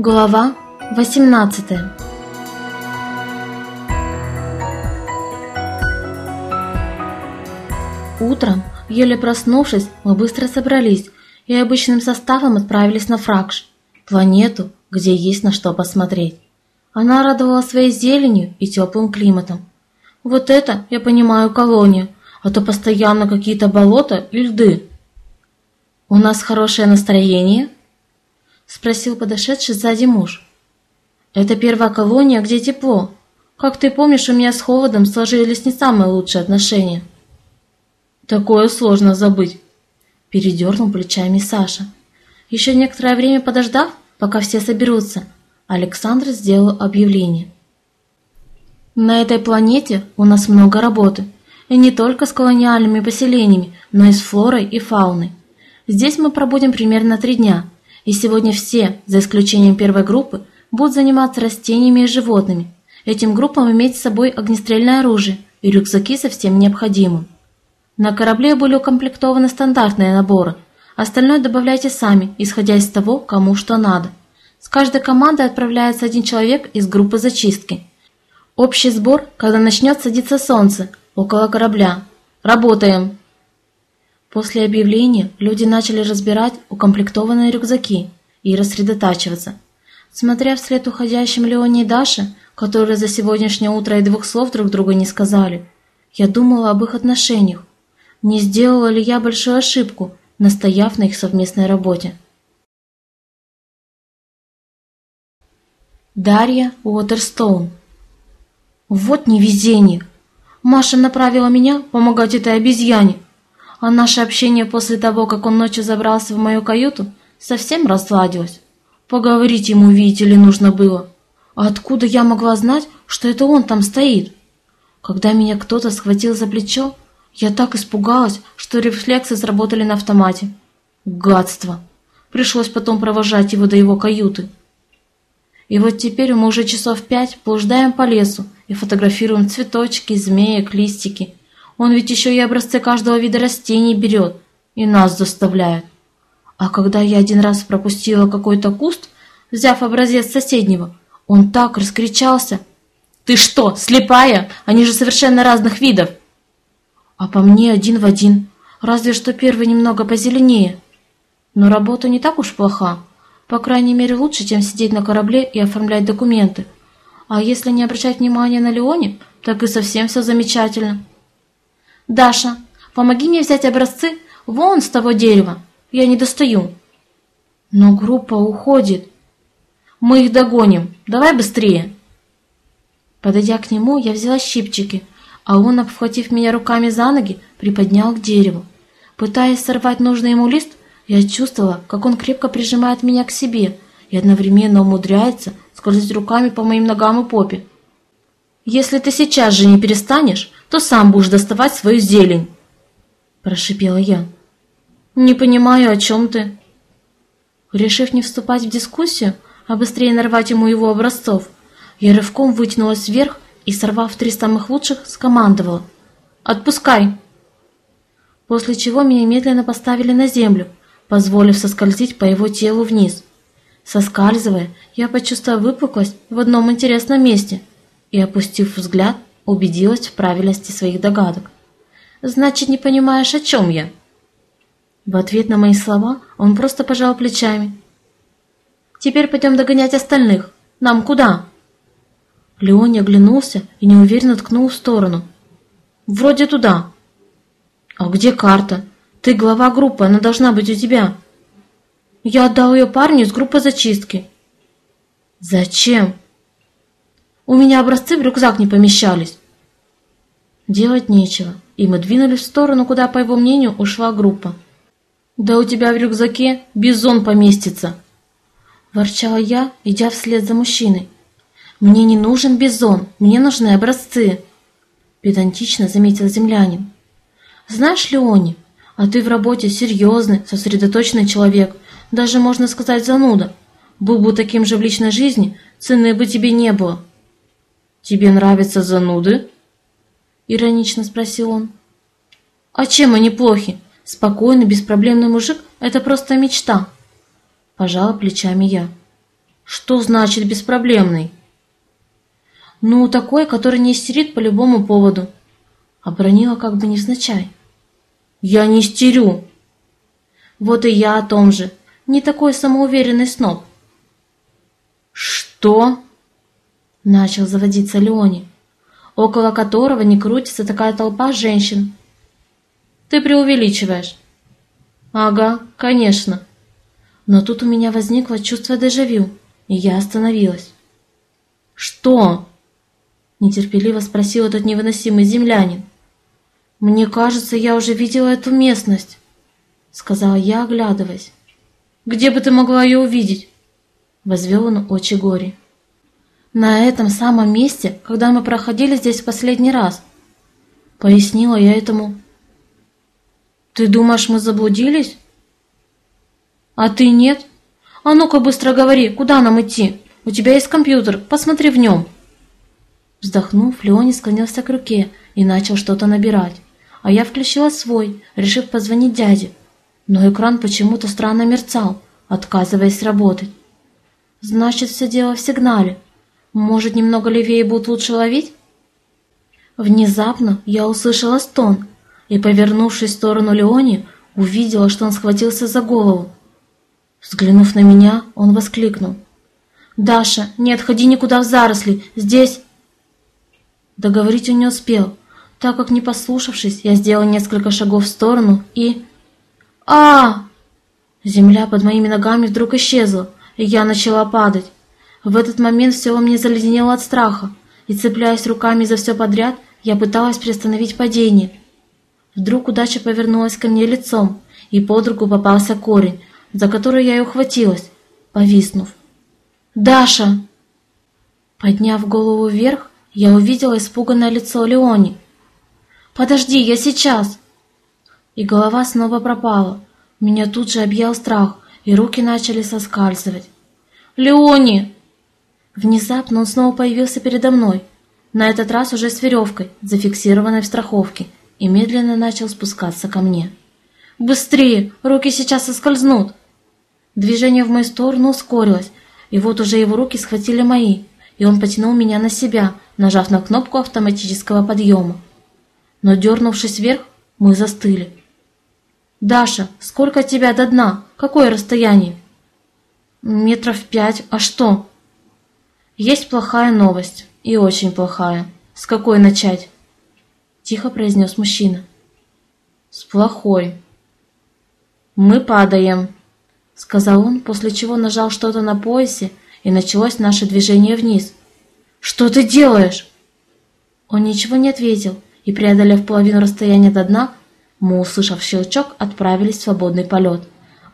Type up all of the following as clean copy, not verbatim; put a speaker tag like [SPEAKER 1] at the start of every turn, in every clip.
[SPEAKER 1] Глава 18. Утром, еле проснувшись, мы быстро собрались и обычным составом отправились на Фракш, планету, где есть на что посмотреть. Она радовала своей зеленью и теплым климатом. Вот это, я понимаю, колония, а то постоянно какие-то болота и льды. «У нас хорошее настроение?» — спросил подошедший сзади муж. «Это первая колония, где тепло. Как ты помнишь, у меня с холодом сложились не самые лучшие отношения». «Такое сложно забыть», — передернул плечами Саша. Еще некоторое время подождав, пока все соберутся, Александр сделал объявление. «На этой планете у нас много работы, и не только с колониальными поселениями, но и с флорой и фауной. Здесь мы пробудем примерно 3 дня, и сегодня все, за исключением первой группы, будут заниматься растениями и животными. Этим группам иметь с собой огнестрельное оружие и рюкзаки со всем необходимым. На корабле были укомплектованы стандартные наборы, остальное добавляйте сами, исходя из того, кому что надо. С каждой командой отправляется 1 человек из группы зачистки. Общий сбор, когда начнет садиться солнце, около корабля. Работаем!» После объявления люди начали разбирать укомплектованные рюкзаки и рассредотачиваться. Смотря вслед уходящим Леоне и Даше, которые за сегодняшнее утро и 2 слов друг другу не сказали, я думала об их отношениях. Не сделала ли я большую ошибку, настояв на их совместной работе? Дарья Уотерстоун. Вот невезение! Маша направила меня помогать этой обезьяне, а наше общение после того, как он ночью забрался в мою каюту, совсем разладилось. Поговорить ему, видите ли, нужно было. А откуда я могла знать, что это он там стоит? Когда меня кто-то схватил за плечо, я так испугалась, что рефлексы сработали на автомате. Гадство! Пришлось потом провожать его до его каюты. И вот теперь мы уже часов 5 блуждаем по лесу и фотографируем цветочки, змеек, листики. Он ведь еще и образцы каждого вида растений берет и нас заставляет. А когда я 1 раз пропустила какой-то куст, взяв образец соседнего, он так раскричался. «Ты что, слепая? Они же совершенно разных видов!» А по мне 1 в 1, разве что первый немного позеленее. Но работа не так уж плоха, по крайней мере лучше, чем сидеть на корабле и оформлять документы. А если не обращать внимания на Леоне, так и совсем все замечательно. «Даша, помоги мне взять образцы вон с того дерева, я не достаю». «Но группа уходит». «Мы их догоним, давай быстрее». Подойдя к нему, я взяла щипчики, а он, обхватив меня руками за ноги, приподнял к дереву. Пытаясь сорвать нужный ему лист, я чувствовала, как он крепко прижимает меня к себе и одновременно умудряется скользить руками по моим ногам и попе. «Если ты сейчас же не перестанешь, то сам будешь доставать свою зелень», – прошипела я. «Не понимаю, о чем ты». Решив не вступать в дискуссию, а быстрее нарвать ему его образцов, я рывком вытянулась вверх и, сорвав 3 самых лучших, скомандовала: «Отпускай!» После чего меня медленно поставили на землю, позволив соскользить по его телу вниз. Соскальзывая, я почувствовала выпуклость в одном интересном месте и, опустив взгляд, убедилась в правильности своих догадок. «Значит, не понимаешь, о чем я?» В ответ на мои слова он просто пожал плечами. «Теперь пойдем догонять остальных. Нам куда?» Леони оглянулся и неуверенно ткнул в сторону. «Вроде туда». «А где карта? Ты глава группы, она должна быть у тебя». «Я отдал ее парню из группы зачистки». «Зачем?» «У меня образцы в рюкзак не помещались». Делать нечего, и мы двинулись в сторону, куда, по его мнению, ушла группа. «Да у тебя в рюкзаке бизон поместится», – ворчала я, идя вслед за мужчиной. «Мне не нужен бизон, мне нужны образцы», – педантично заметил землянин. «Знаешь, Леони, а ты в работе серьезный, сосредоточенный человек, даже, можно сказать, зануда. Был бы таким же в личной жизни, цены бы тебе не было». «Тебе нравятся зануды?» – иронично спросил он. «А чем они плохи? Спокойный, беспроблемный мужик – это просто мечта», – пожала плечами я. Что значит беспроблемный? Ну, такой, который не истерит по любому поводу. Обронила как бы невзначай. Я не истерю. Вот и я о том же. Не такой самоуверенный сноб. Что? Начал заводиться Леони, около которого не крутится такая толпа женщин. Ты преувеличиваешь. Ага, конечно. Но тут у меня возникло чувство дежавю, и я остановилась. Что? Нетерпеливо спросил этот невыносимый землянин. Мне кажется, я уже видела эту местность, сказала я, оглядываясь. Где бы ты могла ее увидеть? Возвел он очи горе. На этом самом месте, когда мы проходили здесь в последний раз, пояснила я этому. Ты думаешь, мы заблудились? А ты нет? А ну-ка быстро говори, куда нам идти? У тебя есть компьютер, посмотри в нем. Вздохнув, Леони склонился к руке и начал что-то набирать, а я включила свой, решив позвонить дяде. Но экран почему-то странно мерцал, отказываясь работать. Значит, все дело в сигнале. Может, немного левее будет лучше ловить? Внезапно я услышала стон и, повернувшись в сторону Леони, увидела, что он схватился за голову. Взглянув на меня, он воскликнул. «Даша, не отходи никуда в заросли, здесь...» Договорить он не успел, так как, не послушавшись, я сделала несколько шагов в сторону и... Земля под моими ногами вдруг исчезла, и я начала падать. В этот момент все во мне заледенело от страха, и, цепляясь руками за все подряд, я пыталась приостановить падение. Вдруг удача повернулась ко мне лицом, и под руку попался корень, за который я и ухватилась, повиснув. «Даша!» Подняв голову вверх, я увидела испуганное лицо Леони. «Подожди, я сейчас!» И голова снова пропала. Меня тут же объял страх, и руки начали соскальзывать. «Леони!» Внезапно он снова появился передо мной, на этот раз уже с веревкой, зафиксированной в страховке, и медленно начал спускаться ко мне. «Быстрее! Руки сейчас соскользнут!» Движение в мою сторону ускорилось, и вот уже его руки схватили мои, и он потянул меня на себя, нажав на кнопку автоматического подъема. Но, дернувшись вверх, мы застыли. «Даша, сколько от тебя до дна? Какое расстояние?» 5 метров, а что?» «Есть плохая новость, и очень плохая. С какой начать?» Тихо произнес мужчина. «С плохой». «Мы падаем», — сказал он, после чего нажал что-то на поясе, и началось наше движение вниз. «Что ты делаешь?» Он ничего не ответил, и, преодолев половину расстояния до дна, мы, услышав щелчок, отправились в свободный полет.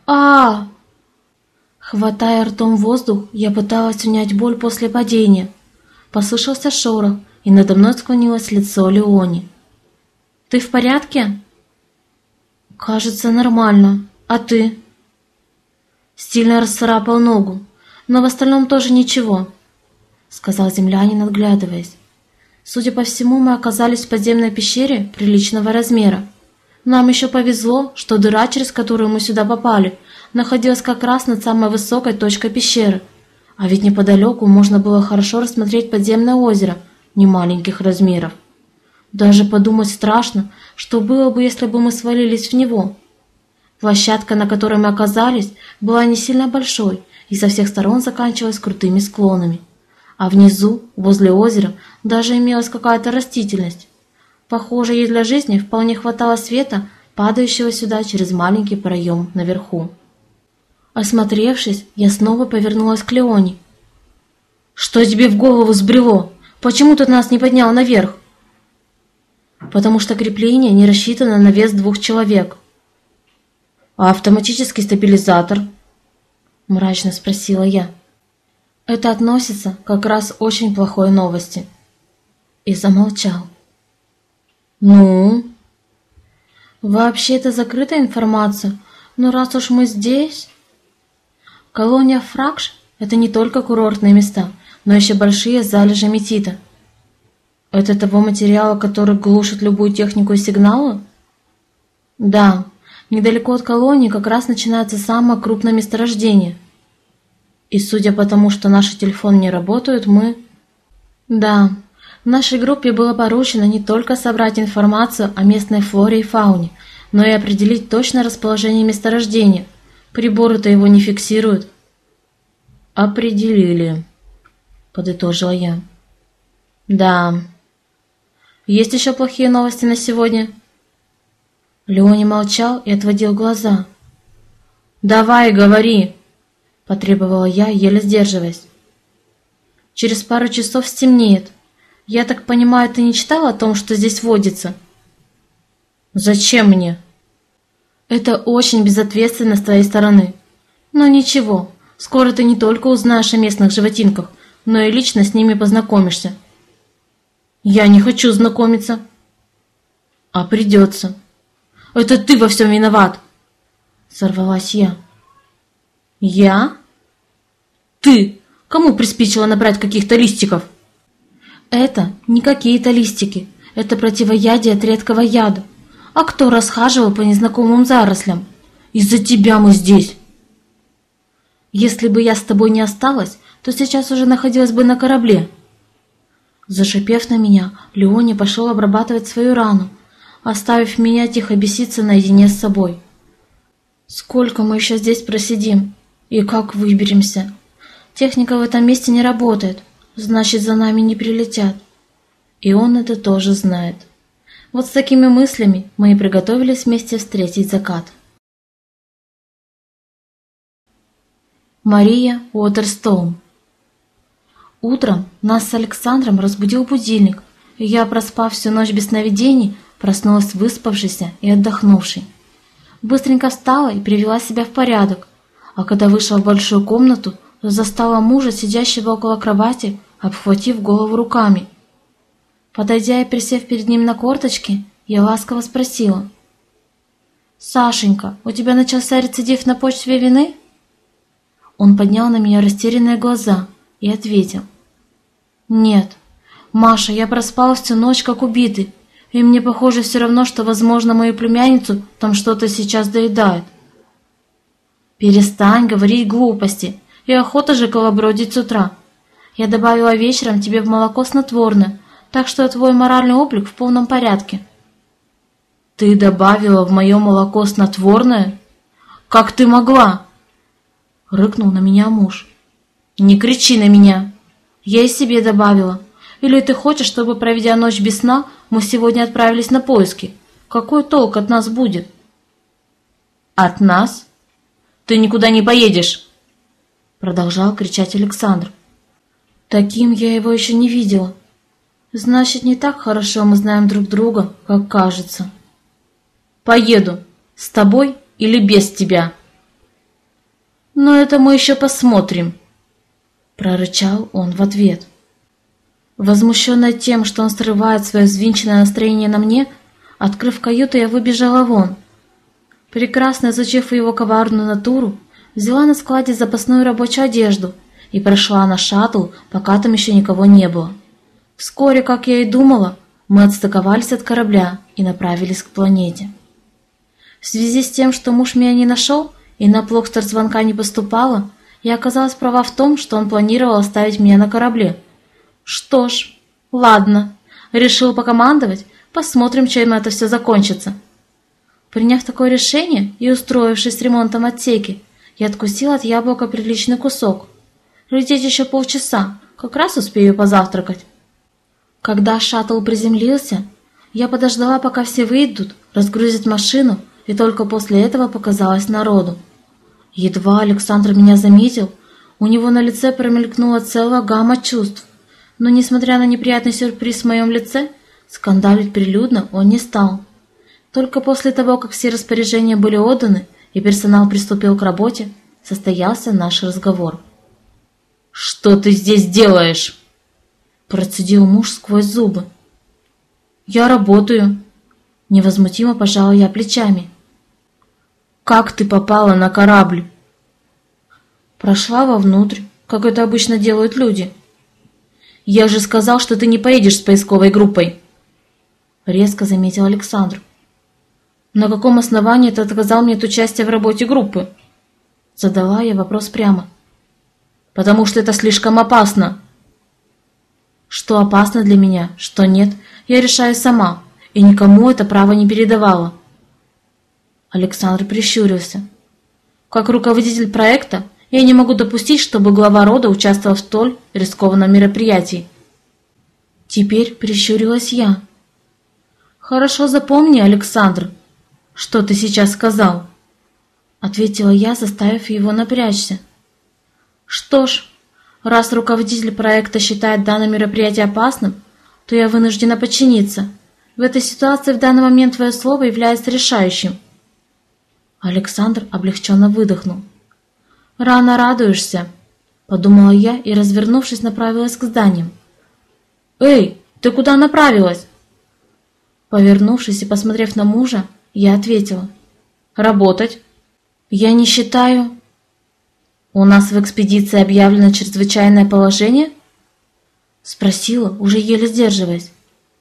[SPEAKER 1] Хватая ртом воздух, я пыталась унять боль после падения. Послышался шорох, и надо мной склонилось лицо Леони. «Ты в порядке?» «Кажется, нормально. А ты?» «Сильно расцарапал ногу, но в остальном тоже ничего», — сказал землянин, отглядываясь. «Судя по всему, мы оказались в подземной пещере приличного размера. Нам еще повезло, что дыра, через которую мы сюда попали, находилась как раз над самой высокой точкой пещеры, а ведь неподалеку можно было хорошо рассмотреть подземное озеро немаленьких размеров. Даже подумать страшно, что было бы, если бы мы свалились в него. Площадка, на которой мы оказались, была не сильно большой и со всех сторон заканчивалась крутыми склонами. А внизу, возле озера, даже имелась какая-то растительность. Похоже, ей для жизни вполне хватало света, падающего сюда через маленький проем наверху. Осмотревшись, я снова повернулась к Леони. «Что тебе в голову взбрело? Почему ты нас не поднял наверх?» «Потому что крепление не рассчитано на вес 2 человек». «А автоматический стабилизатор?» – мрачно спросила я. «Это относится как раз к очень плохой новости». И замолчал. «Ну?» «Вообще это закрытая информация, но раз уж мы здесь...» Колония Фракш – это не только курортные места, но еще большие залежи метита. Это того материала, который глушит любую технику и сигналы? Да, недалеко от колонии как раз начинается самое крупное месторождение. И судя по тому, что наши телефоны не работают, мы... Да, нашей группе было поручено не только собрать информацию о местной флоре и фауне, но и определить точное расположение месторождения. Приборы-то его не фиксируют. «Определили», — подытожила я. «Да. Есть еще плохие новости на сегодня?» Леони молчал и отводил глаза. «Давай, говори», — потребовала я, еле сдерживаясь. «Через пару часов стемнеет. Я так понимаю, ты не читала о том, что здесь водится?» «Зачем мне?» «Это очень безответственно с твоей стороны. Но ничего, скоро ты не только узнаешь о местных животинках, но и лично с ними познакомишься». «Я не хочу знакомиться». «А придется». «Это ты во всем виноват!» Сорвалась я. «Я? Ты! Кому приспичило набрать каких-то листиков?» «Это не какие-то листики. Это противоядие от редкого яда. А кто расхаживал по незнакомым зарослям? Из-за тебя мы здесь!» «Если бы я с тобой не осталась, то сейчас уже находилась бы на корабле». Зашипев на меня, Леони пошел обрабатывать свою рану, оставив меня тихо беситься наедине с собой. «Сколько мы еще здесь просидим? И как выберемся? Техника в этом месте не работает, значит, за нами не прилетят. И он это тоже знает». Вот с такими мыслями мы и приготовились вместе встретить закат. Мария Уотерстоун. Утром нас с Александром разбудил будильник, и я, проспав всю ночь без сновидений, проснулась выспавшейся и отдохнувшей. Быстренько встала и привела себя в порядок, а когда вышла в большую комнату, то застала мужа, сидящего около кровати, обхватив голову руками. Подойдя и присев перед ним на корточки, я ласково спросила: «Сашенька, у тебя начался рецидив на почве вины?» Он поднял на меня растерянные глаза и ответил: «Нет, Маша, я проспал всю ночь как убитый, и мне, похоже, все равно, что, возможно, мою племянницу там что-то сейчас доедает». «Перестань говорить глупости, и охота же колобродить с утра. Я добавила вечером тебе в молоко снотворное, так что твой моральный облик в полном порядке». «Ты добавила в мое молоко снотворное? Как ты могла?» Рыкнул на меня муж. «Не кричи на меня. Я и себе добавила. Или ты хочешь, чтобы, проведя ночь без сна, мы сегодня отправились на поиски? Какой толк от нас будет?» «От нас? Ты никуда не поедешь!» Продолжал кричать Александр. Таким я его еще не видела. Значит, не так хорошо мы знаем друг друга, как кажется. «Поеду. С тобой или без тебя?» «Но это мы еще посмотрим», — прорычал он в ответ. Возмущенная тем, что он срывает свое взвинченное настроение на мне, открыв каюту, я выбежала вон. Прекрасно изучив его коварную натуру, взяла на складе запасную рабочую одежду и прошла на шаттл, пока там еще никого не было. Вскоре, как я и думала, мы отстыковались от корабля и направились к планете. В связи с тем, что муж меня не нашел и на Плокстер звонка не поступало, я оказалась права в том, что он планировал оставить меня на корабле. Что ж, ладно, решил покомандовать, посмотрим, чем это все закончится. Приняв такое решение и устроившись с ремонтом отсеки, я откусила от яблока приличный кусок. Лететь еще полчаса, как раз успею позавтракать. Когда шаттл приземлился, я подождала, пока все выйдут, разгрузят машину, и только после этого показалась народу. Едва Александр меня заметил, у него на лице промелькнула целая гамма чувств, но, несмотря на неприятный сюрприз в моем лице, скандалить прилюдно он не стал. Только после того, как все распоряжения были отданы и персонал приступил к работе, состоялся наш разговор. «Что ты здесь делаешь?» – процедил муж сквозь зубы. «Я работаю», – невозмутимо пожала я плечами. «Как ты попала на корабль?» «Прошла вовнутрь, как это обычно делают люди». «Я же сказал, что ты не поедешь с поисковой группой», – резко заметил Александр. «На каком основании ты отказал мне от участия в работе группы?» Задала я вопрос прямо. потому что это слишком опасно. Что опасно для меня, что нет, я решаю сама, и никому это право не передавала. Александр прищурился. Как руководитель проекта, я не могу допустить, чтобы глава рода участвовал в столь рискованном мероприятии. Теперь прищурилась я. «Хорошо запомни, Александр, что ты сейчас сказал», — ответила я, заставив его напрячься. «Что ж, раз руководитель проекта считает данное мероприятие опасным, то я вынуждена подчиниться. В этой ситуации в данный момент твое слово является решающим». Александр облегченно выдохнул. «Рано радуешься», — подумала я и, развернувшись, направилась к зданиям. «Эй, ты куда направилась?» Повернувшись и посмотрев на мужа, я ответила. «Работать. Я не считаю...» «У нас в экспедиции объявлено чрезвычайное положение?» Спросила, уже еле сдерживаясь.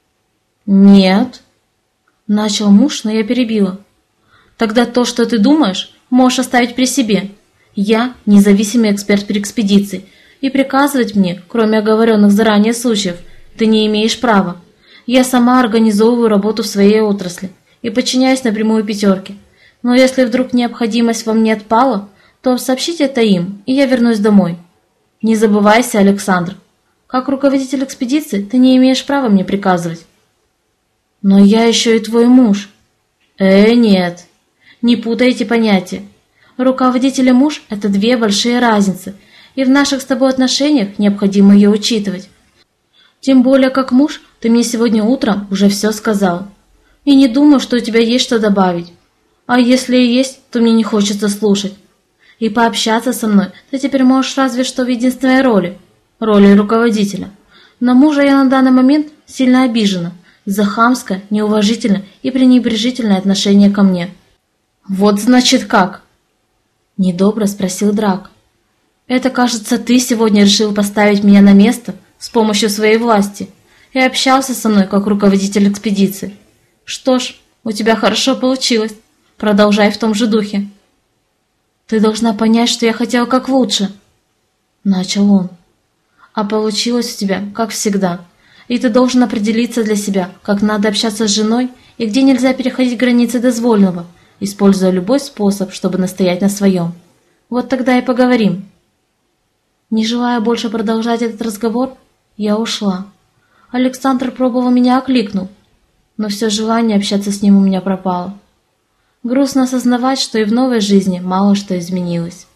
[SPEAKER 1] «Нет», — начал муж, но я перебила. «Тогда то, что ты думаешь, можешь оставить при себе. Я независимый эксперт при экспедиции, и приказывать мне, кроме оговоренных заранее случаев, ты не имеешь права. Я сама организовываю работу в своей отрасли и подчиняюсь напрямую пятерке. Но если вдруг необходимость во мне отпала, то сообщите это им, и я вернусь домой. Не забывайся, Александр. Как руководитель экспедиции ты не имеешь права мне приказывать». «Но я еще и твой муж». Нет, не путай эти понятия. Руководитель и муж – это две большие разницы, и в наших с тобой отношениях необходимо ее учитывать. Тем более, как муж, ты мне сегодня утром уже все сказал. И не думаю, что у тебя есть что добавить. А если и есть, то мне не хочется слушать. И пообщаться со мной ты теперь можешь разве что в единственной роли руководителя. На мужа я на данный момент сильно обижена за хамское, неуважительное и пренебрежительное отношение ко мне». «Вот значит как?» – недобро спросил Драк. «Это, кажется, ты сегодня решил поставить меня на место с помощью своей власти и общался со мной как руководитель экспедиции. Что ж, у тебя хорошо получилось. Продолжай в том же духе». «Ты должна понять, что я хотел как лучше», — начал он. «А получилось у тебя, как всегда. И ты должен определиться для себя, как надо общаться с женой и где нельзя переходить границы дозволенного, используя любой способ, чтобы настоять на своем. Вот тогда и поговорим». Не желая больше продолжать этот разговор, я ушла. Александр пробовал меня окликнуть, но все желание общаться с ним у меня пропало. Грустно осознавать, что и в новой жизни мало что изменилось.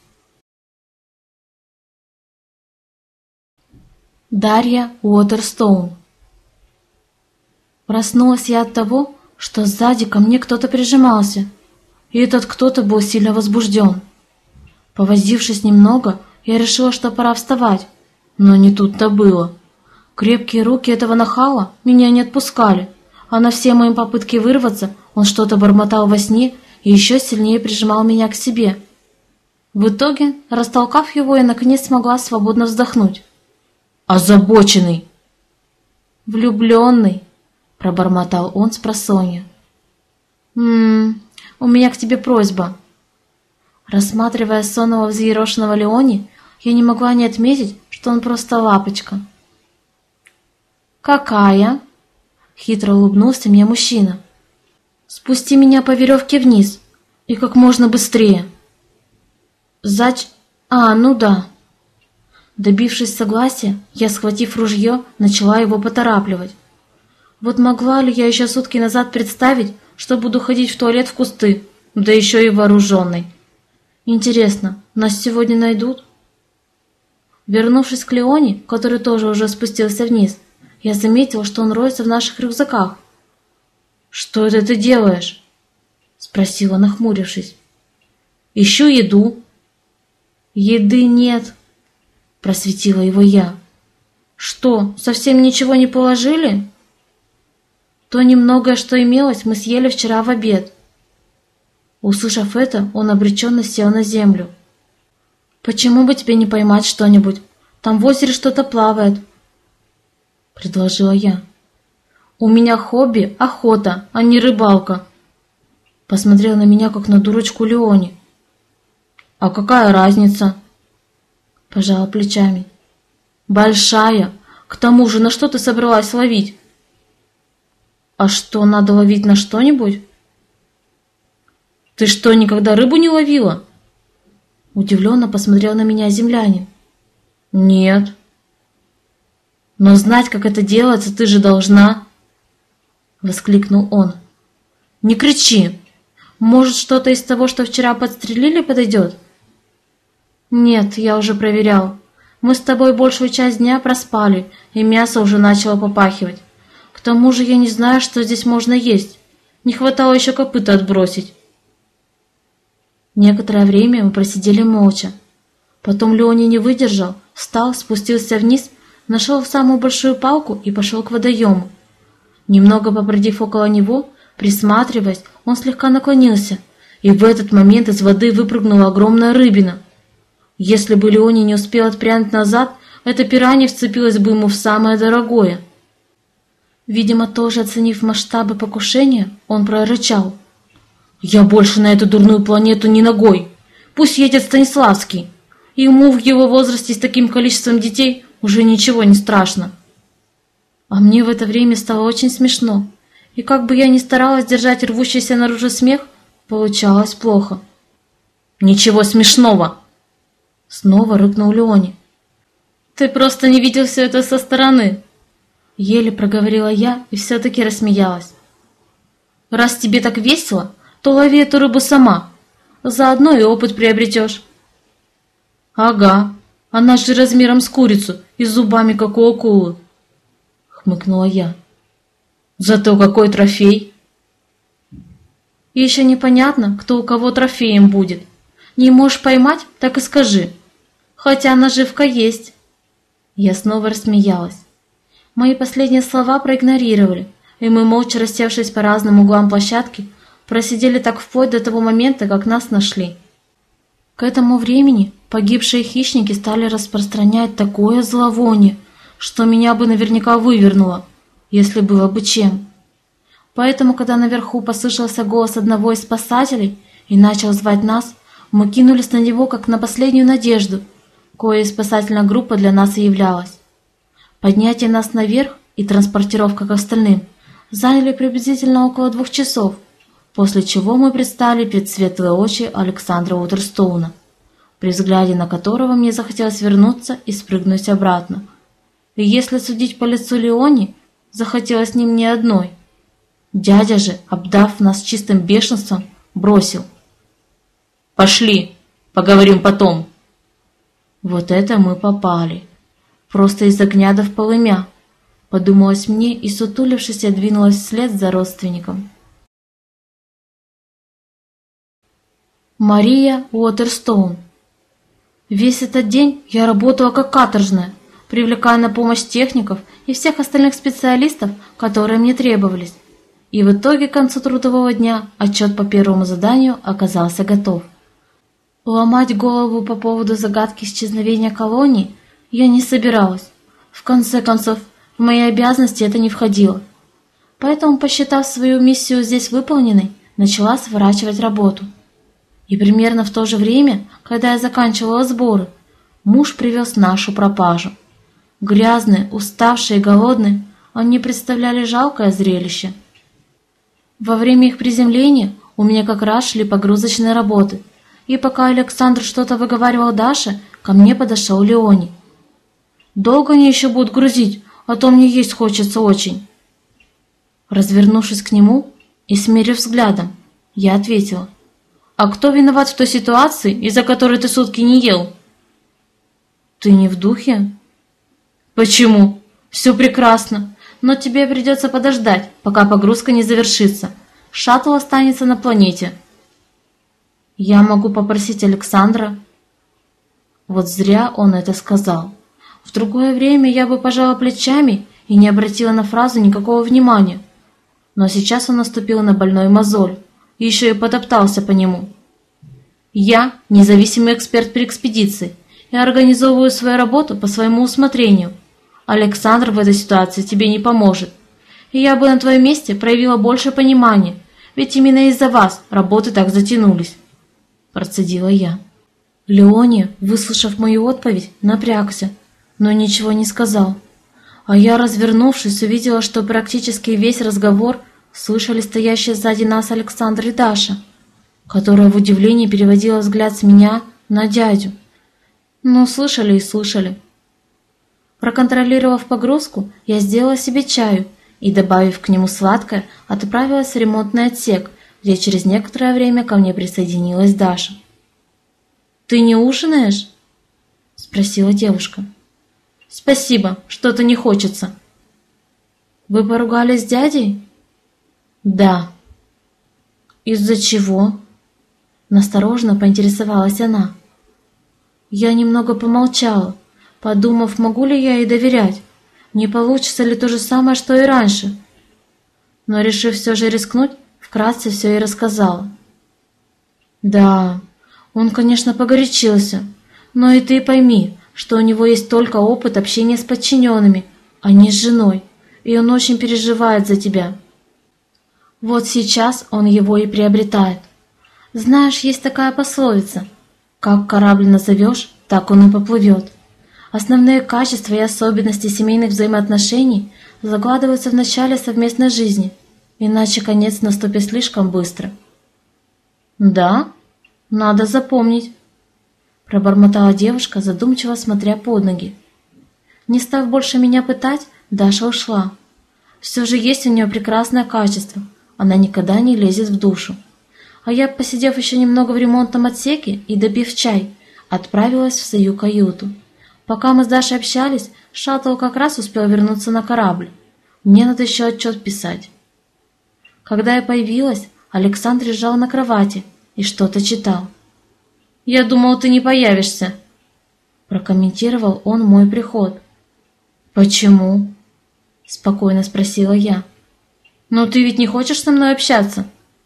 [SPEAKER 1] Дарья Уотерстоун. Проснулась я от того, что сзади ко мне кто-то прижимался, и этот кто-то был сильно возбужден. Повозившись немного, я решила, что пора вставать, но не тут-то было. Крепкие руки этого нахала меня не отпускали, а на все мои попытки вырваться он что-то бормотал во сне и еще сильнее прижимал меня к себе. В итоге, растолкав его, я наконец смогла свободно вздохнуть. «Озабоченный!» «Влюбленный!» — пробормотал он спросонья. У меня к тебе просьба». Рассматривая сонного взъерошенного Леони, я не могла не отметить, что он просто лапочка. «Какая?» — хитро улыбнулся мне мужчина. «Спусти меня по веревке вниз, и как можно быстрее». Ну да». Добившись согласия, я, схватив ружье, начала его поторапливать. Вот могла ли я еще сутки назад представить, что буду ходить в туалет в кусты, да еще и вооруженной? Интересно, нас сегодня найдут? Вернувшись к Леоне, который тоже уже спустился вниз, я заметила, что он роется в наших рюкзаках. «Что это ты делаешь?» — спросила, нахмурившись. «Ищу еду». «Еды нет», — просветила его я. «Что, совсем ничего не положили?» «То немногое, что имелось, мы съели вчера в обед». Услышав это, он обреченно сел на землю. «Почему бы тебе не поймать что-нибудь? Там в озере что-то плавает», — предложила я. «У меня хобби — охота, а не рыбалка», — посмотрел на меня, как на дурочку Леони. «А какая разница?» Пожала плечами. Большая. К тому же, на что ты собралась ловить? А что, надо ловить на что-нибудь? Ты что, никогда рыбу не ловила? Удивленно посмотрел на меня землянин. Нет. Но знать, как это делается, ты же должна. Воскликнул он. Не кричи. Может, что-то из того, что вчера подстрелили, подойдет? Нет, я уже проверял. Мы с тобой большую часть дня проспали, и мясо уже начало попахивать. К тому же я не знаю, что здесь можно есть. Не хватало еще копыта отбросить. Некоторое время мы просидели молча. Потом Леоний не выдержал, встал, спустился вниз, нашел самую большую палку и пошел к водоему. Немного побродив около него, присматриваясь, он слегка наклонился, и в этот момент из воды выпрыгнула огромная рыбина. Если бы Леоний не успел отпрянуть назад, эта пиранья вцепилась бы ему в самое дорогое. Видимо, тоже оценив масштабы покушения, он прорычал. «Я больше на эту дурную планету не ногой. Пусть едет Станиславский. Ему в его возрасте с таким количеством детей уже ничего не страшно». А мне в это время стало очень смешно, и как бы я ни старалась держать рвущийся наружу смех, получалось плохо. «Ничего смешного!» Снова рыкнул Леоний. «Ты просто не видел все это со стороны!» Еле проговорила я и все-таки рассмеялась. «Раз тебе так весело, то лови эту рыбу сама. Заодно и опыт приобретешь». «Ага, она же размером с курицу и зубами, как у акулы», — хмыкнула я. «Зато какой трофей!» «Еще непонятно, кто у кого трофеем будет. Не можешь поймать, так и скажи. Хотя наживка есть». Я снова рассмеялась. Мои последние слова проигнорировали, и мы, молча рассевшись по разным углам площадки, просидели так вплоть до того момента, как нас нашли. К этому времени погибшие хищники стали распространять такое зловоние, что меня бы наверняка вывернуло, если было бы чем. Поэтому, когда наверху послышался голос одного из спасателей и начал звать нас, мы кинулись на него как на последнюю надежду, коей спасательная группа для нас и являлась. Поднятие нас наверх и транспортировка к остальным заняли приблизительно около 2 часов, после чего мы предстали перед светлые очи Александра Уотерстоуна, при взгляде на которого мне захотелось вернуться и спрыгнуть обратно. И если судить по лицу Леони, захотелось с ним не одной. Дядя же, обдав нас чистым бешенством, бросил: «Пошли, поговорим потом». Вот это мы попали. Просто из огня до в полымя, подумалось мне, и, сутулившись, я двинулась вслед за родственником. Мария Уотерстоун. Весь этот день я работала как каторжная, привлекая на помощь техников и всех остальных специалистов, которые мне требовались. И в итоге к концу трудового дня отчет по первому заданию оказался готов. Ломать голову по поводу загадки исчезновения колонии я не собиралась. В конце концов, в мои обязанности это не входило. Поэтому, посчитав свою миссию здесь выполненной, начала сворачивать работу. И примерно в то же время, когда я заканчивала сборы, муж привез нашу пропажу. Грязные, уставшие и голодные, они представляли жалкое зрелище. Во время их приземления у меня как раз шли погрузочные работы, и пока Александр что-то выговаривал Даше, ко мне подошел Леоний. «Долго они еще будут грузить, а то мне есть хочется очень». Развернувшись к нему и смерив взглядом, я ответила: «А кто виноват в той ситуации, из-за которой ты сутки не ел?» «Ты не в духе?» «Почему? Все прекрасно, но тебе придется подождать, пока погрузка не завершится. Шаттл останется на планете». «Я могу попросить Александра». Вот зря он это сказал. В другое время я бы пожала плечами и не обратила на фразу никакого внимания. Но сейчас он наступил на больной мозоль и еще и потоптался по нему. «Я независимый эксперт при экспедиции и организовываю свою работу по своему усмотрению. Александр в этой ситуации тебе не поможет. И я бы на твоем месте проявила больше понимания, ведь именно из-за вас работы так затянулись», – процедила я. Леони, выслушав мою отповедь, напрягся, но ничего не сказал. А я, развернувшись, увидела, что практически весь разговор слышали стоящие сзади нас Александр и Даша, которая в удивлении переводила взгляд с меня на дядю. Ну, слышали и слышали. Проконтролировав погрузку, я сделала себе чаю и, добавив к нему сладкое, отправилась в ремонтный отсек, где через некоторое время ко мне присоединилась Даша. «Ты не ужинаешь?» – спросила девушка. «Спасибо, что-то не хочется». «Вы поругались с дядей?» «Да». «Из-за чего?» – настороженно поинтересовалась она. Я немного помолчала, подумав, могу ли я ей доверять, не получится ли то же самое, что и раньше. Но, решив все же рискнуть, вкратце все и рассказала. «Да, он, конечно, погорячился, но и ты пойми, что у него есть только опыт общения с подчиненными, а не с женой, и он очень переживает за тебя. Вот сейчас он его и приобретает. Знаешь, есть такая пословица: как корабль назовешь, так он и поплывет. Основные качества и особенности семейных взаимоотношений закладываются в начале совместной жизни, иначе конец наступит слишком быстро». «Да? Надо запомнить», – пробормотала девушка, задумчиво смотря под ноги. Не став больше меня пытать, Даша ушла. Все же есть у нее прекрасное качество, она никогда не лезет в душу. А я, посидев еще немного в ремонтном отсеке и допив чай, отправилась в свою каюту. Пока мы с Дашей общались, шаттл как раз успел вернуться на корабль. Мне надо еще отчет писать. Когда я появилась, Александр лежал на кровати и что-то читал. «Я думал, ты не появишься», – прокомментировал он мой приход. «Почему?» – спокойно спросила я. «Ну ты ведь не хочешь со мной общаться?»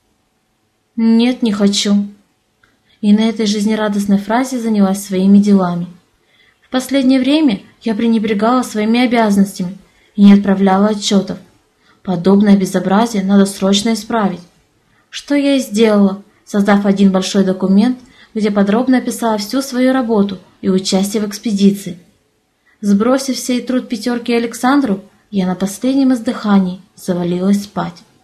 [SPEAKER 1] «Нет, не хочу». И на этой жизнерадостной фразе занялась своими делами. В последнее время я пренебрегала своими обязанностями и не отправляла отчетов. Подобное безобразие надо срочно исправить. Что я и сделала, создав один большой документ, где подробно описала всю свою работу и участие в экспедиции. Сбросив сей труд пятерки Александру, я на последнем издыхании завалилась спать.